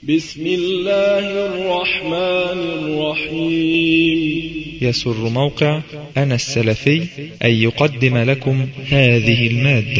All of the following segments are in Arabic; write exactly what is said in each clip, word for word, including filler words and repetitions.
بسم الله الرحمن الرحيم. يسر موقع أنا السلفي أن يقدم لكم هذه المادة.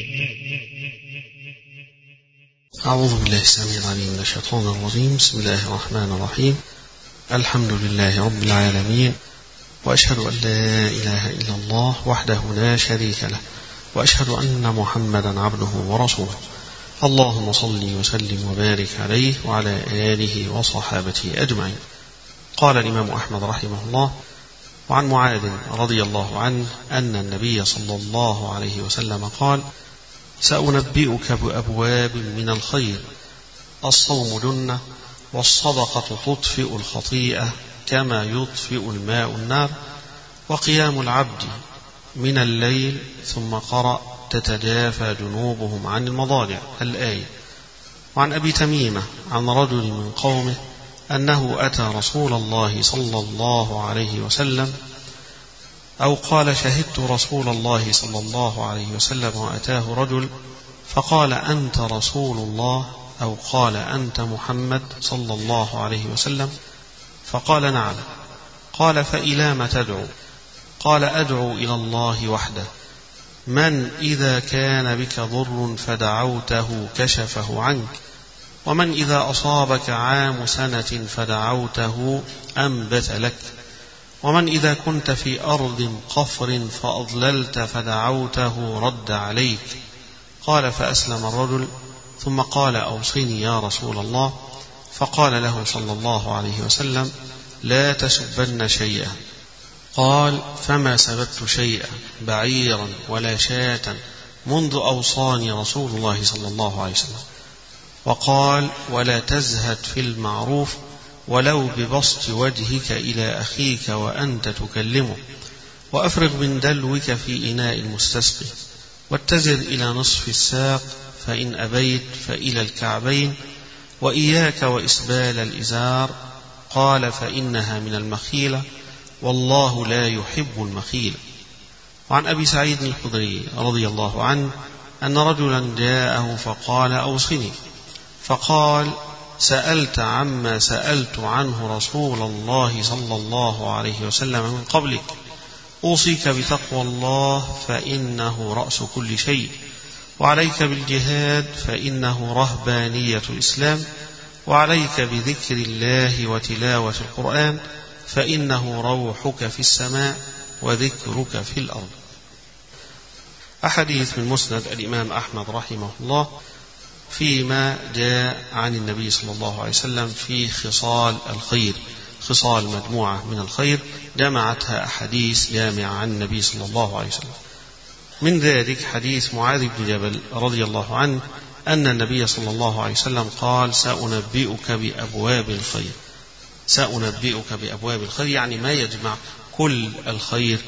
أعوذ بالله السميع العليم من الشيطان الرجيم. بسم الله الرحمن الرحيم. الحمد لله رب العالمين، وأشهد أن لا إله إلا الله وحده لا شريك له، وأشهد أن محمدا عبده ورسوله. اللهم صل وسلم وبارك عليه وعلى آله وصحابته أجمعين. قال الإمام أحمد رحمه الله: وعن معاذ رضي الله عنه أن النبي صلى الله عليه وسلم قال: سأنبئك بأبواب من الخير، الصوم جنة، والصدقة تطفئ الخطيئة كما يطفئ الماء النار، وقيام العبد من الليل. ثم قرأ: تتجافى جنوبهم عن المضاجع، الآية. وعن أبي تميمة عن رجل من قومه أنه أتى رسول الله صلى الله عليه وسلم، أو قال: شهدت رسول الله صلى الله عليه وسلم وأتاه رجل فقال: أنت رسول الله، أو قال: أنت محمد صلى الله عليه وسلم، فقال: نعم. قال: فإلى ما تدعو؟ قال: أدعو إلى الله وحده، من إذا كان بك ضر فدعوته كشفه عنك، ومن إذا أصابك عام سنة فدعوته أنبت لك، ومن إذا كنت في أرض قفر فأضللت فدعوته رد عليك. قال: فأسلم الرجل، ثم قال: أوصني يا رسول الله. فقال له صلى الله عليه وسلم: لا تسبن شيئا. قال: فما سببت شيئا، بعيرا ولا شاة، منذ أوصاني رسول الله صلى الله عليه وسلم. وقال: ولا تزهد في المعروف ولو ببسط وجهك إلى أخيك وأنت تكلمه، وأفرغ من دلوك في إناء المستسقي، واتزر إلى نصف الساق، فإن أبيت فإلى الكعبين، وإياك وإسبال الإزار. قال: فإنها من المخيلة، والله لا يحب المخيل. وعن أبي سعيد الخدري رضي الله عنه أن رجلا جاءه فقال: أوصني. فقال: سألت عما سألت عنه رسول الله صلى الله عليه وسلم من قبلك، أوصيك بتقوى الله فإنه رأس كل شيء، وعليك بالجهاد فإنه رهبانية الإسلام، وعليك بذكر الله وتلاوة القرآن فإنه روحك في السماء وذكرك في الأرض. أحاديث من مسند الإمام أحمد رحمه الله فيما جاء عن النبي صلى الله عليه وسلم في خصال الخير، خصال مجموعة من الخير جمعتها أحاديث جامعة عن النبي صلى الله عليه وسلم. من ذلك حديث معاذ بن جبل رضي الله عنه أن النبي صلى الله عليه وسلم قال: سأنبئك بأبواب الخير. سأنبئك بأبواب الخير يعني ما يجمع كل الخير.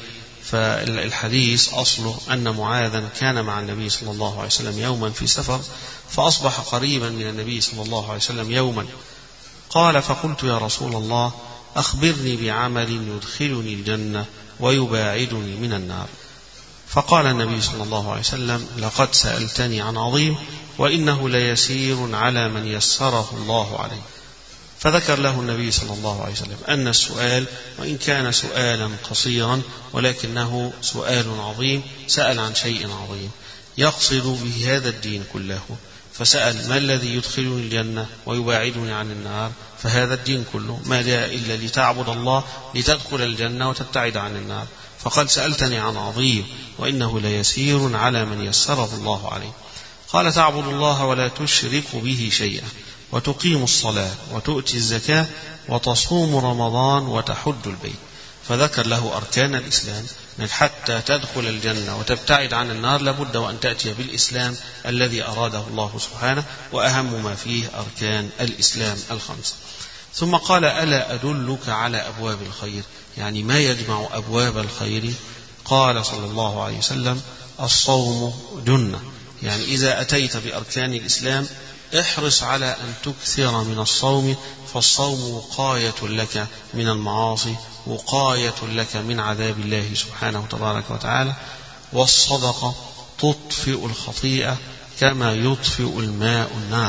فالحديث أصله أن معاذا كان مع النبي صلى الله عليه وسلم يوما في سفر، فأصبح قريبا من النبي صلى الله عليه وسلم يوما. قال: فقلت: يا رسول الله، أخبرني بعمل يدخلني الجنة ويباعدني من النار. فقال النبي صلى الله عليه وسلم: لقد سألتني عن عظيم، وإنه ليسير على من يسره الله عليه. فذكر له النبي صلى الله عليه وسلم أن السؤال وإن كان سؤالا قصيرا ولكنه سؤال عظيم، سأل عن شيء عظيم يقصد به هذا الدين كله. فسأل: ما الذي يدخلني الجنة ويباعدني عن النار؟ فهذا الدين كله ما جاء إلا لتعبد الله لتدخل الجنة وتبتعد عن النار. فقال: سألتني عن عظيم، وإنه ليسير على من يسره الله عليه. قال: تعبد الله ولا تشرك به شيئا، وتقيم الصلاة، وتؤتي الزكاة، وتصوم رمضان، وتحج البيت. فذكر له أركان الإسلام، من حتى تدخل الجنة وتبتعد عن النار لابد وأن تأتي بالإسلام الذي أراده الله سبحانه، وأهم ما فيه أركان الإسلام الخمسة. ثم قال: ألا أدلك على أبواب الخير؟ يعني ما يجمع أبواب الخير؟ قال صلى الله عليه وسلم: الصوم جنة. يعني إذا أتيت بأركان الإسلام احرص على أن تكثر من الصوم، فالصوم وقاية لك من المعاصي، وقاية لك من عذاب الله سبحانه تبارك وتعالى. والصدقة تطفئ الخطيئة كما يطفئ الماء النار.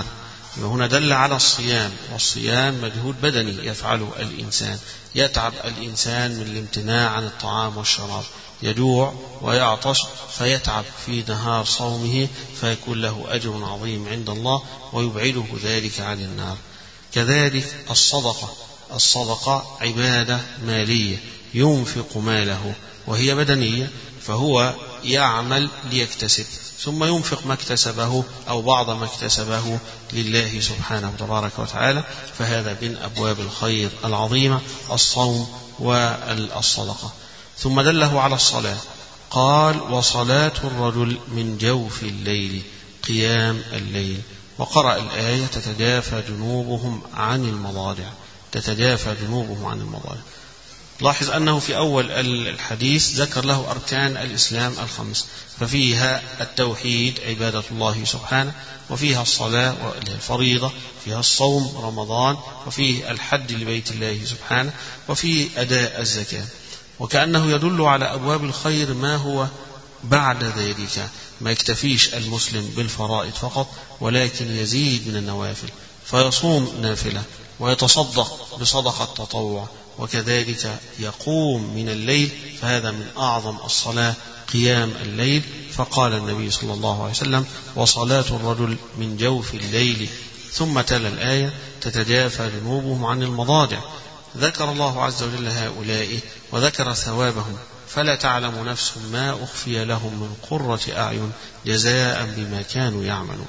هنا دل على الصيام، والصيام مجهود بدني يفعله الإنسان، يتعب الإنسان من الامتناع عن الطعام والشراب، يجوع ويعطش فيتعب في نهار صومه فيكون له أجر عظيم عند الله ويبعده ذلك عن النار. كذلك الصدقة، الصدقة عبادة مالية ينفق ماله وهي بدنية، فهو يعمل ليكتسب ثم ينفق ما اكتسبه أو بعض ما اكتسبه لله سبحانه تبارك وتعالى، فهذا من أبواب الخير العظيمة الصوم والصدقة. ثم دله على الصلاة، قال وصلاة الرجل من جوف الليل قيام الليل، وقرأ الآية تتجافى جنوبهم عن المضاجع، تتجافى جنوبهم عن المضاجع. لاحظ أنه في أول الحديث ذكر له أركان الإسلام الخمس، ففيها التوحيد عبادة الله سبحانه، وفيها الصلاة والفريضة، فيها الصوم رمضان، وفيه الحج لبيت الله سبحانه، وفيه أداء الزكاة. وكأنه يدل على أبواب الخير ما هو بعد ذلك، ما يكتفيش المسلم بالفرائض فقط ولكن يزيد من النوافل، فيصوم نافلة ويتصدق بصدقة تطوع، وكذلك يقوم من الليل، فهذا من أعظم الصلاة قيام الليل. فقال النبي صلى الله عليه وسلم وصلاة الرجل من جوف الليل، ثم تلا الآية تتجافى جنوبهم عن المضاجع. ذكر الله عز وجل هؤلاء وذكر ثوابهم، فلا تعلم نفس ما أخفي لهم من قرة أعين جزاء بما كانوا يعملون.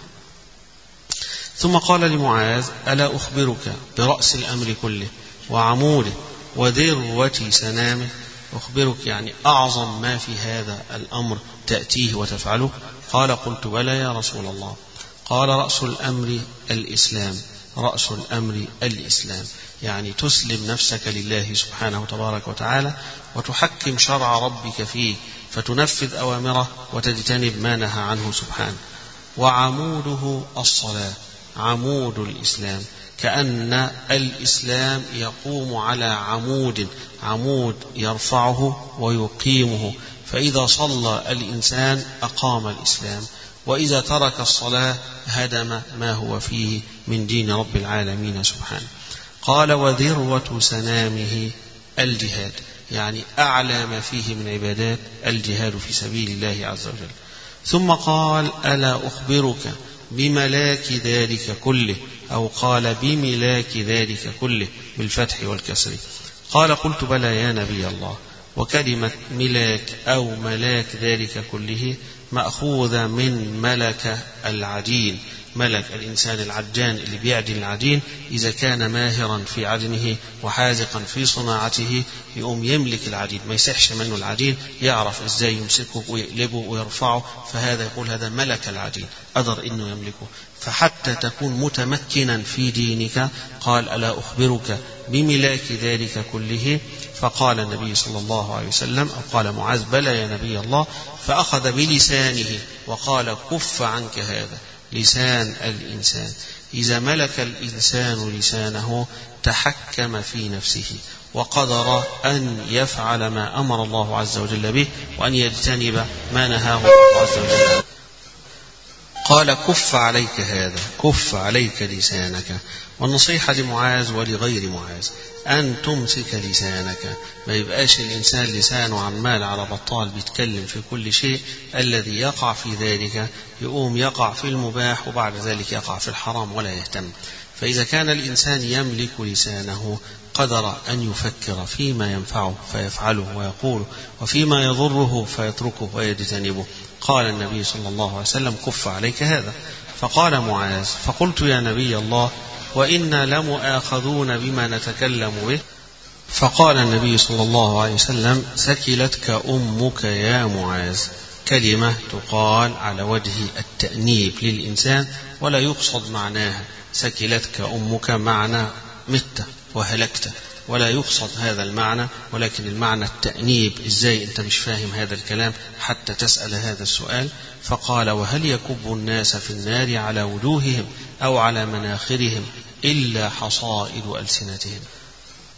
ثم قال لمعاذ ألا أخبرك برأس الأمر كله وعموده وذروة سنامه؟ أخبرك يعني أعظم ما في هذا الأمر تأتيه وتفعله. قال قلت بلى يا رسول الله. قال رأس الأمر الإسلام، رأس الأمر الإسلام يعني تسلم نفسك لله سبحانه تبارك وتعالى وتحكم شرع ربك فيه، فتنفذ أوامره وتجتنب ما نهى عنه سبحانه. وعموده الصلاة، عمود الإسلام، كأن الإسلام يقوم على عمود، عمود يرفعه ويقيمه، فإذا صلى الإنسان أقام الإسلام، وإذا ترك الصلاة هدم ما هو فيه من دين رب العالمين سبحانه. قال وذروة سنامه الجهاد، يعني أعلى ما فيه من عبادات الجهاد في سبيل الله عز وجل. ثم قال ألا أخبرك بملاك ذلك كله، أو قال بملاك ذلك كله بالفتح والكسر. قال قلت بلى يا نبي الله. وكلمة ملاك أو ملاك ذلك كله مأخوذة من ملك العجين، ملك الإنسان العجان اللي بيعجن العجين، إذا كان ماهرا في عجنه وحاذقا في صناعته يقوم يملك العجين، ما يسحش منه العجين، يعرف إزاي يمسكه ويقلبه ويرفعه، فهذا يقول هذا ملك العجين، قدر إنه يملكه. فحتى تكون متمكنا في دينك قال ألا أخبرك بملاك ذلك كله؟ فقال النبي صلى الله عليه وسلم أو قال معاذ بلى يا نبي الله. فأخذ بلسانه وقال كف عنك هذا. لسان الإنسان، إذا ملك الإنسان لسانه تحكم في نفسه وقدر أن يفعل ما أمر الله عز وجل به وأن يجتنب ما نهاه الله عز وجل. قال كف عليك هذا، كف عليك لسانك. والنصيحة لمعاذ ولغير معاذ أن تمسك لسانك، ما يبقاش الإنسان لسانه عمال على بطال بيتكلم في كل شيء، الذي يقع في ذلك يقوم يقع في المباح وبعد ذلك يقع في الحرام ولا يهتم. فإذا كان الإنسان يملك لسانه قدر أن يفكر فيما ينفعه فيفعله ويقوله، وفيما يضره فيتركه ويجتنبه. قال النبي صلى الله عليه وسلم كف عليك هذا. فقال معاذ فقلت يا نبي الله وإنا لمؤاخذون بما نتكلم به. فقال النبي صلى الله عليه وسلم ثكلتك أمك يا معاذ، كلمة تقال على وجه التأنيب للإنسان ولا يقصد معناها ثكلتك أمك معنى مت وهلكت، ولا يقصد هذا المعنى، ولكن المعنى التأنيب، إزاي أنت مش فاهم هذا الكلام حتى تسأل هذا السؤال. فقال وهل يكب الناس في النار على وجوههم أو على مناخرهم إلا حصائد ألسنتهم؟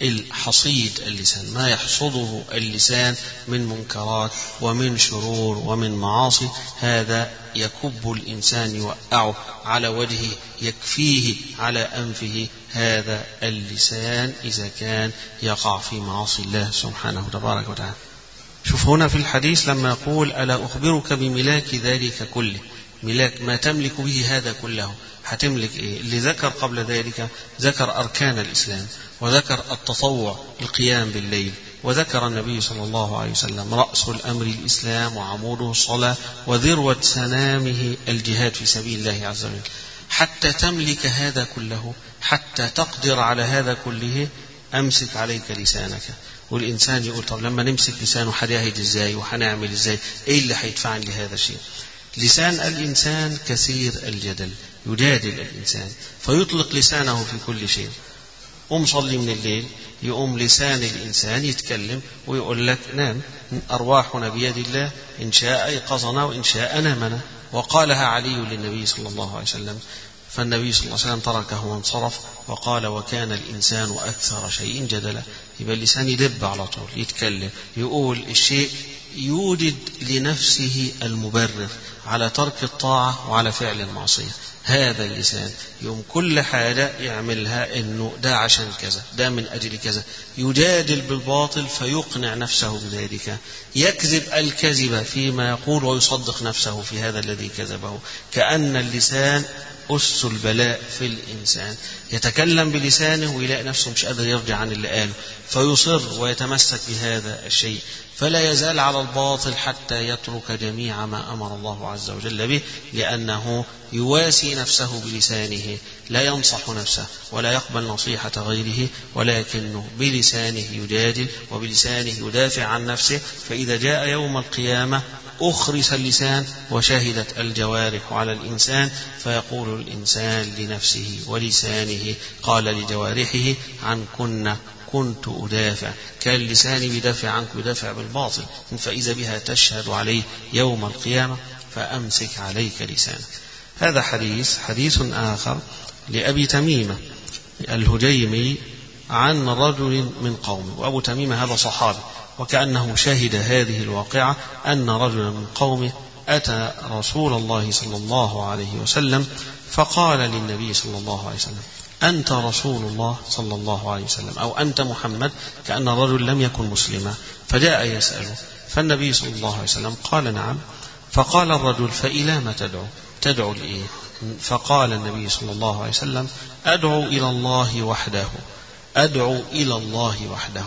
الحصيد اللسان، ما يحصده اللسان من منكرات ومن شرور ومن معاصي، هذا يكب الإنسان يوقعه على وجهه، يكفيه على أنفه هذا اللسان إذا كان يقع في معاصي الله سبحانه تبارك وتعالى. شوف هنا في الحديث لما يقول ألا أخبرك بملاك ذلك كله، ملاك ما تملك به هذا كله، هتملك إيه؟ اللي ذكر قبل ذلك ذكر أركان الإسلام، وذكر التطوع القيام بالليل، وذكر النبي صلى الله عليه وسلم رأس الأمر الإسلام وعموده الصلاة، وذروة سنامه الجهاد في سبيل الله عز وجل. حتى تملك هذا كله، حتى تقدر على هذا كله، أمسك عليك لسانك. والإنسان يقول طب لما نمسك لسانه هنجاهد إزاي وهنعمل إزاي؟ إيه اللي هيدفعني لهذا الشيء؟ لسان الإنسان كثير الجدل، يجادل الإنسان فيطلق لسانه في كل شيء. قم صلي من الليل، يقوم لسان الإنسان يتكلم ويقول لك نام، أرواحنا بيد الله، إن شاء أيقظنا وإن شاء نامنا. وقالها علي للنبي صلى الله عليه وسلم، فالنبي صلى الله عليه وسلم تركه وانصرف وقال وكان الإنسان أكثر شيء جدلا. يبقى اللسان يدب على طول، يتكلم، يقول الشيء، يوجد لنفسه المبرر على ترك الطاعة وعلى فعل المعصية. هذا اللسان يوم كل حاجة يعملها إنه ده عشان كذا، ده من أجل كذا، يجادل بالباطل فيقنع نفسه بذلك، يكذب الكذب فيما يقول ويصدق نفسه في هذا الذي كذبه. كأن اللسان أس البلاء في الإنسان، يتكلم بلسانه ويلاقي نفسه مش قادر يرجع عن اللي قاله، فيصر ويتمسك بهذا الشيء، فلا يزال على الباطل حتى يترك جميع ما أمر الله عز وجل به، لأنه يواسي نفسه بلسانه، لا ينصح نفسه ولا يقبل نصيحة غيره، ولكنه بلسانه يجادل وبلسانه يدافع عن نفسه. فإذا جاء يوم القيامة أخرس اللسان وشهدت الجوارح على الإنسان، فيقول الإنسان لنفسه ولسانه قال لجوارحه عن كنا كنت أدافع، كان لساني بدافع عنك بدافع بالباطل، فإذا بها تشهد عليه يوم القيامة، فأمسك عليك لسانك. هذا حديث حديث آخر لأبي تميمة الهجيمي عن رجل من قومه، وأبو تميمة هذا صحابي، وكأنه شهد هذه الواقعة أن رجلا من قومه أتى رسول الله صلى الله عليه وسلم فقال للنبي صلى الله عليه وسلم أنت رسول الله صلى الله عليه وسلم، أو أنت محمد، كأن الرجل لم يكن مسلما، فجاء يسأله، فالنبي صلى الله عليه وسلم قال نعم. فقال الرجل فإلى ما تدعو؟ تدعو لإيه؟ فقال النبي صلى الله عليه وسلم أدعو إلى الله وحده، أدعو إلى الله وحده.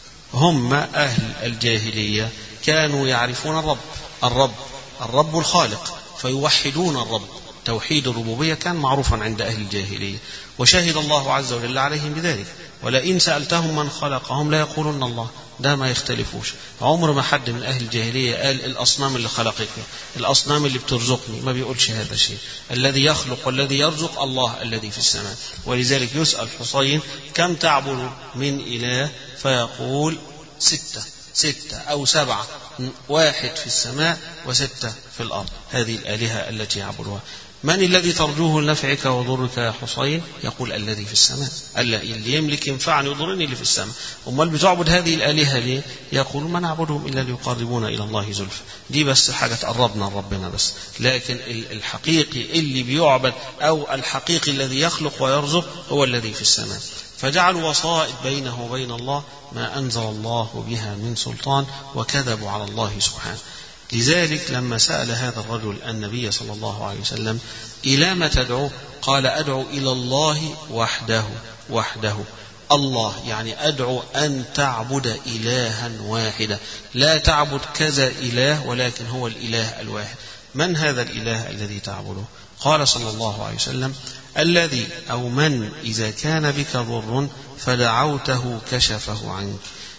هم أهل الجاهلية كانوا يعرفون الرب الرب الرب الخالق، فيوحدون الرب، توحيد الربوبية كان معروفا عند أهل الجاهلية، وشهد الله عز وجل عليهم بذلك. ولئن سألتهم من خلقهم لا يقولون الله، ده ما يختلفوش. عمر ما حد من أهل الجاهلية قال الأصنام اللي خلقتني، الأصنام اللي بترزقني، ما بيقولش هذا الشيء. الذي يخلق والذي يرزق الله الذي في السماء. ولذلك يسأل حسين كم تعبد من إله؟ فيقول ستة ستة أو سبعة، واحد في السماء وستة في الأرض، هذه الآلهة التي يعبدها. من الذي ترجوه لنفعك وضرك يا حسين؟ يقول الذي في السماء، اللي يملك ينفعني ويضرني اللي في السماء. أمال بتعبد هذه الآلهة ليه؟ يقول ما نعبدهم إلا ليقربونا إلى الله زلفى، دي بس حاجة تقربنا لربنا بس، لكن الحقيقي اللي بيعبد أو الحقيقي الذي يخلق ويرزق هو الذي في السماء. فجعلوا وسائط بينه وبين الله ما أنزل الله بها من سلطان، وكذبوا على الله سبحانه. لذلك لما سأل هذا الرجل النبي صلى الله عليه وسلم إلى ما تدعو؟ قال أدعو إلى الله وحده وحده. الله يعني أدعو أن تعبد إلها واحدا، لا تعبد كذا إله، ولكن هو الإله الواحد. من هذا الإله الذي تعبده؟ قال صلى الله عليه وسلم الذي أو من إذا كان بك ضر فدعوته كشفه عنك.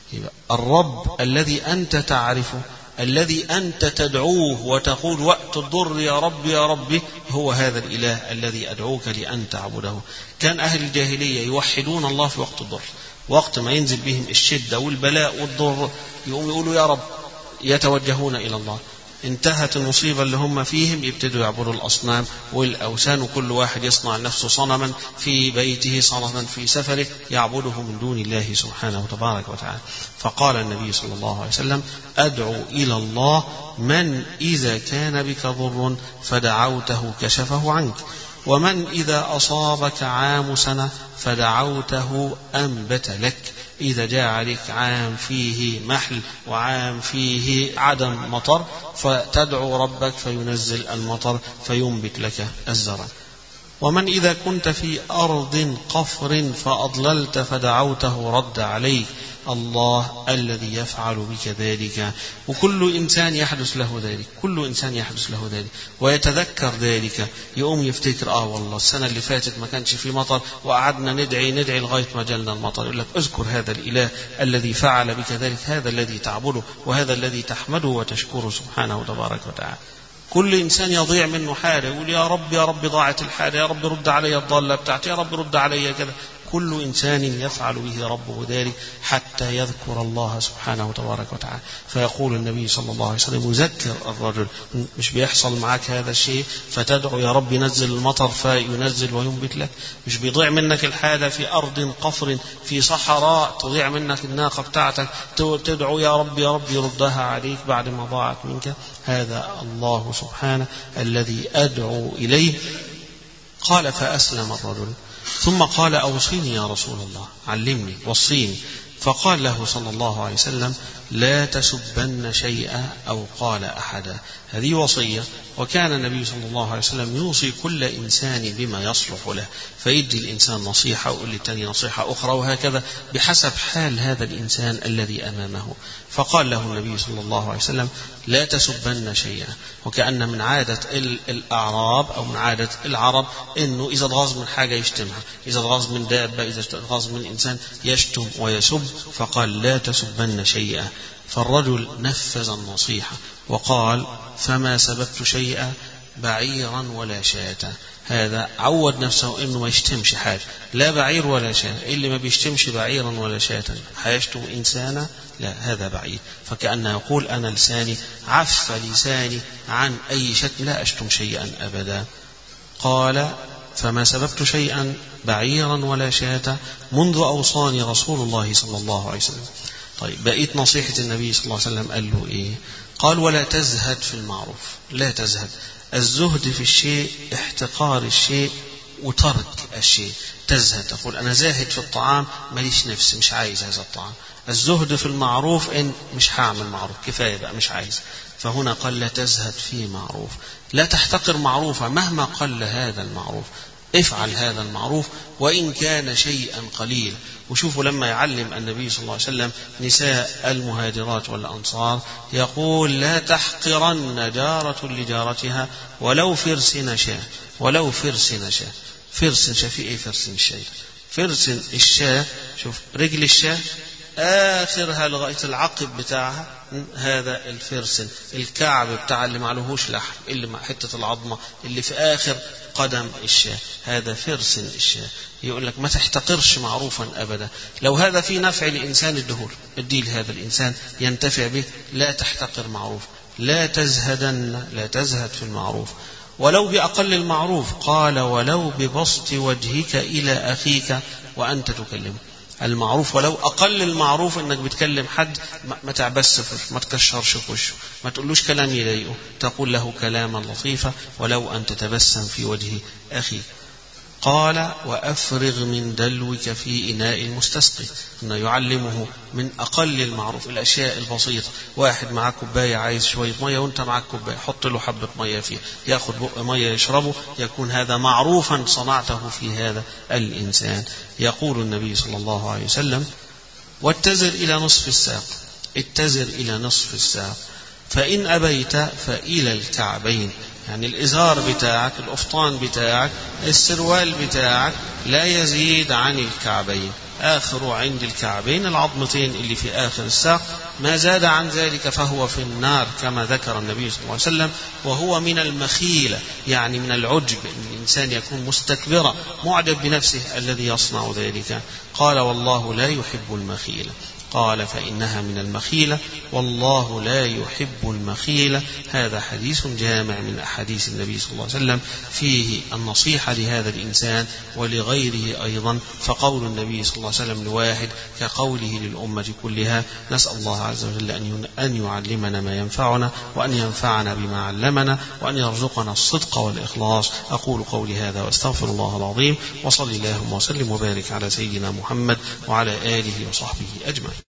الرب الذي أنت تعرفه، الذي أنت تدعوه وتقول وقت الضر يا رب يا ربي، هو هذا الإله الذي أدعوك لأن تعبده. كان أهل الجاهلية يوحدون الله في وقت الضر، وقت ما ينزل بهم الشدة والبلاء والضر يقوم يقولوا يا رب، يتوجهون إلى الله. انتهت المصيبة اللي هم فيهم يبتدوا يعبدوا الأصنام والأوثان، وكل واحد يصنع نفسه صنما في بيته، صنما في سفره يعبده من دون الله سبحانه تبارك وتعالى. فقال النبي صلى الله عليه وسلم: أدعو إلى الله من إذا كان بك ضر فدعوته كشفه عنك، ومن إذا أصابك عام سنة فدعوته أنبت لك. إذا جاء عليك عام فيه محل وعام فيه عدم مطر فتدعو ربك فينزل المطر فينبت لك الزرع. ومن إذا كنت في أرض قفر فأضللت فدعوته رد عليك الله الذي يفعل بك ذلك. وكل إنسان يحدث له ذلك، كل إنسان يحدث له ذلك ويتذكر ذلك، يقوم يفتكر آه والله السنة اللي فاتت ما كانش في مطر وقعدنا ندعي ندعي لغاية ما جلنا المطر. يقول لك اذكر هذا الإله الذي فعل بك ذلك، هذا الذي تعبده وهذا الذي تحمده وتشكره سبحانه تبارك وتعالى. كل إنسان يضيع منه حاجة يقول يا رب يا رب ضاعت الحاجة، يا رب رد علي الضالة بتاعتي، يا رب رد علي كذا. كل إنسان يفعل به ربه ذلك حتى يذكر الله سبحانه تبارك وتعالى. فيقول النبي صلى الله عليه وسلم: يذكر الرجل، مش بيحصل معك هذا الشيء فتدعو يا رب ينزل المطر فينزل وينبت لك؟ مش بيضيع منك الحالة في أرض قفر في صحراء تضيع منك الناقة بتاعتك تدعو يا رب يا رب يردها عليك بعد ما ضاعت منك؟ هذا الله سبحانه الذي أدعو إليه. قال: فأسلم الرجل، ثم قال: أوصيني يا رسول الله، علمني وصيني. فقال له صلى الله عليه وسلم: لا تسبن شيئا أو قال أحدا. هذه وصية، وكان النبي صلى الله عليه وسلم يوصي كل إنسان بما يصلح له، فيدي الإنسان نصيحة ويقول للتاني نصيحة أخرى، وهكذا بحسب حال هذا الإنسان الذي أمامه. فقال له النبي صلى الله عليه وسلم: لا تسبن شيئا. وكأن من عادة الأعراب أو من عادة العرب أنه إذا اتغاظ من حاجة يشتمها، إذا اتغاظ من دابة، إذا اتغاظ من إنسان يشتم ويسب. فقال: لا تسبن شيئا. فالرجل نفذ النصيحة وقال: فما سببت شيئا بعيرا ولا شاة. هذا عود نفسه انه ما يشتمش حاجة، لا بعير ولا شاة. اللي ما بيشتمش بعيرا ولا شاة هيشتم إنسانا؟ لا، هذا بعير. فكأنه يقول: أنا لساني عف لساني عن أي شتم، لا أشتم شيئا أبدا. قال: فما سببت شيئا بعيرا ولا شاة منذ أوصاني رسول الله صلى الله عليه وسلم. طيب، بقيت نصيحة النبي صلى الله عليه وسلم قال له إيه؟ قال: ولا تزهد في المعروف. لا تزهد، الزهد في الشيء احتقار الشيء وترك الشيء. تزهد، تقول أنا زاهد في الطعام، ماليش نفس، مش عايز هذا الطعام. الزهد في المعروف إن مش هعمل معروف، كفاية بقى، مش عايز. فهنا قال: لا تزهد في معروف، لا تحتقر معروفا مهما قل هذا المعروف، افعل هذا المعروف وإن كان شيئا قليلا. وشوفوا لما يعلم النبي صلى الله عليه وسلم نساء المهاجرات والأنصار يقول: لا تحقرن جارة لجارتها ولو فرس نشاء، ولو فرس نشاء. فرس نشاء في ايه؟ فرس الشاة، فرس الشاة، شوف رجل الشاة آخرها لغاية العقب بتاعها، هذا الفرس، الكعب بتاع اللي معلهوش لحم، اللي مع حتة العظمة اللي في آخر قدم الشاة، هذا فرس الشاة. يقول لك ما تحتقرش معروفا أبدا، لو هذا في نفع لإنسان الدهور اديه لهذا الإنسان ينتفع به، لا تحتقر معروف. لا تزهدن، لا تزهد في المعروف ولو بأقل المعروف. قال: ولو ببسط وجهك إلى أخيك وأنت تكلمه. المعروف ولو أقل المعروف إنك بتكلم حد ما تعبس في وشه، ما تكشرش في وشه، ما تقولوش كلام يضايقه، تقول له كلاما لطيفا ولو أن تتبسم في وجه أخيك. قال: وأفرغ من دلوك في إناء المستسقي. إنه يعلمه من أقل المعروف، الأشياء البسيطة. واحد معك كوباية عايز شوية مية وأنت معك كوباية، حط له حبة مية فيها، يأخذ بق مية يشربه، يكون هذا معروفا صنعته في هذا الإنسان. يقول النبي صلى الله عليه وسلم: واتزر إلى نصف الساق. اتزر إلى نصف الساق، فإن أبيت فإلى الكعبين. يعني الإزار بتاعك، الأفطان بتاعك، السروال بتاعك لا يزيد عن الكعبين، آخر عند الكعبين العظمتين اللي في آخر الساق. ما زاد عن ذلك فهو في النار، كما ذكر النبي صلى الله عليه وسلم. وهو من المخيلة، يعني من العجب، أن الإنسان يكون مستكبرا معجب بنفسه الذي يصنع ذلك. قال: والله لا يحب المخيلة. قال فإنها من المخيلة والله لا يحب المخيلة. هذا حديث جامع من أحاديث النبي صلى الله عليه وسلم فيه النصيحة لهذا الإنسان ولغيره أيضا، فقول النبي صلى الله عليه وسلم لواحد كقوله للأمة كلها. نسأل الله عز وجل أن يعلمنا ما ينفعنا وأن ينفعنا بما علمنا وأن يرزقنا الصدق والإخلاص. أقول قولي هذا وأستغفر الله العظيم، وصلي اللهم وسلم وبارك على سيدنا محمد وعلى آله وصحبه أجمعين.